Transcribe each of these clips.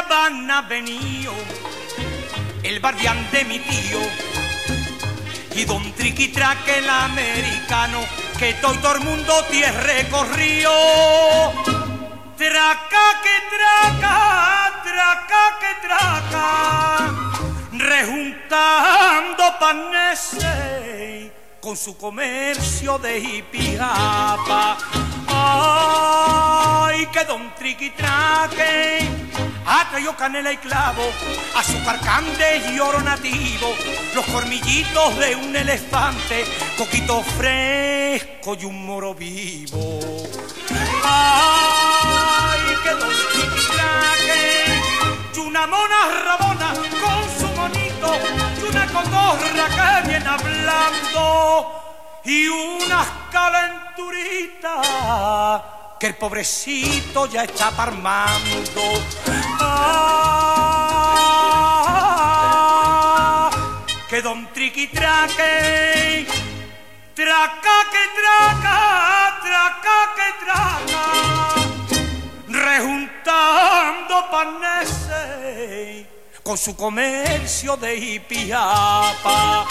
Habana venido el barbián de mi tío y don Triquitraque el americano, que todo el mundo tiene recorrido. Traca que traca, rejuntando paneses con su comercio de hipiapa. Ay, que don Triquitraque ha traído canela y clavo, azúcar cande y oro nativo, los cormillitos de un elefante, coquito fresco y un moro vivo. Ay, que don Triquitraque y una mona rabona con su monito y una cotorra que viene hablando y unas calenturitas que el pobrecito ya está parmando. Ah, que don Triquitraque traca que traca, rejuntando paneses con su comercio de hipiapa.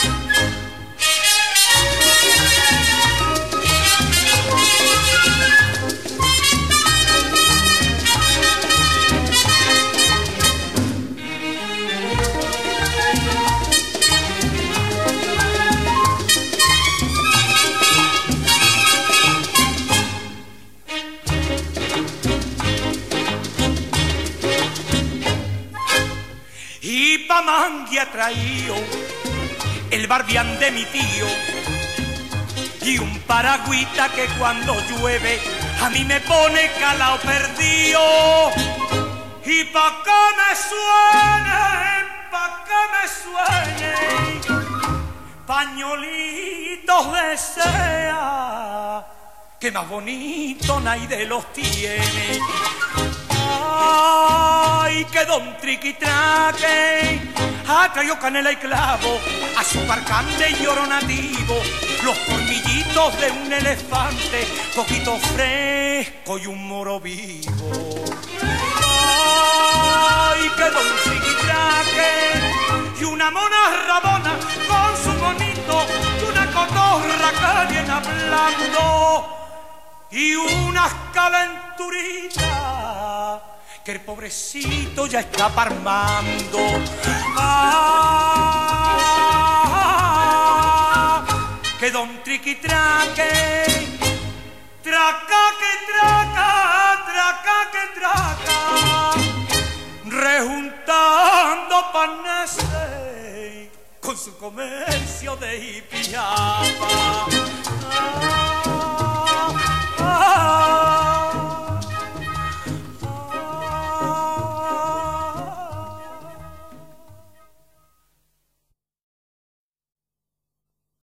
Y pa' Mangui ha traído el barbián de mi tío y un paragüita que cuando llueve a mí me pone calao perdido. Y pa' que me suene, pañolitos de seda, que más bonito nadie los tiene. Ay, que don Triquitraque ha traído canela y clavo, azúcar cande y oro nativo, los cormillitos de un elefante, coquito fresco y un moro vivo. Ay, que don Triquitraque y una mona rabona con su monito y una cotorra que viene hablando y unas calenturitas que el pobrecito ya está parmando. Ah, que don Triquitraque traca que traca, rejuntando paneses con su comercio de hipiapa.